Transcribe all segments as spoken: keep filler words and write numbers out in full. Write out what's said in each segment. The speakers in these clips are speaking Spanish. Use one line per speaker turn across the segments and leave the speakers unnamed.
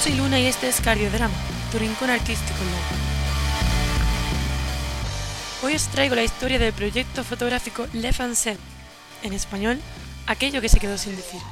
soy Luna y este es Cardiodrama, tu rincón artístico online. Hoy os traigo la historia del proyecto fotográfico Left Unsaid, en español, aquello que se quedó sin decir.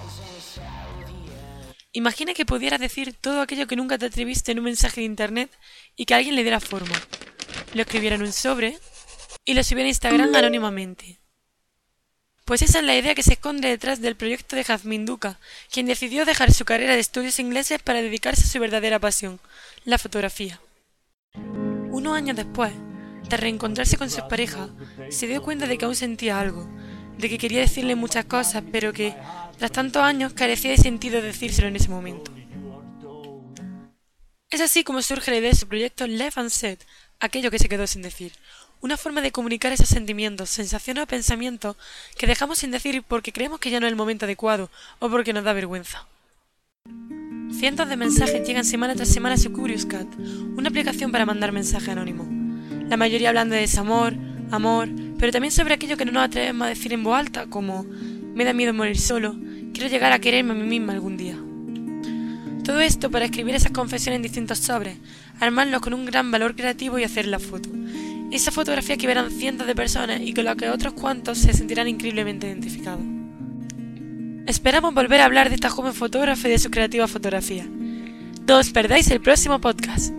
Imagina que pudieras decir todo aquello que nunca te atreviste en un mensaje de internet y que alguien le diera forma, lo escribiera en un sobre y lo subiera a Instagram anónimamente. Pues esa es la idea que se esconde detrás del proyecto de Jazmín Duca, quien decidió dejar su carrera de estudios ingleses para dedicarse a su verdadera pasión, la fotografía. Unos años después, tras reencontrarse con su pareja, se dio cuenta de que aún sentía algo, de que quería decirle muchas cosas, pero que, tras tantos años, carecía de sentido decírselo en ese momento. Es así como surge la idea de su proyecto Left Unsaid, aquello que se quedó sin decir. Una forma de comunicar esos sentimientos, sensaciones o pensamientos que dejamos sin decir porque creemos que ya no es el momento adecuado o porque nos da vergüenza. Cientos de mensajes llegan semana tras semana a su Curious Cat, una aplicación para mandar mensajes anónimos. La mayoría hablando de desamor, amor, pero también sobre aquello que no nos atrevemos a decir en voz alta, como me da miedo morir solo, quiero llegar a quererme a mí misma algún día. Todo esto para escribir esas confesiones en distintos sobres, armarlos con un gran valor creativo y hacer la foto. Esa fotografía que verán cientos de personas y con la que otros cuantos se sentirán increíblemente identificados. Esperamos volver a hablar de esta joven fotógrafa y de su creativa fotografía. No os perdáis el próximo podcast.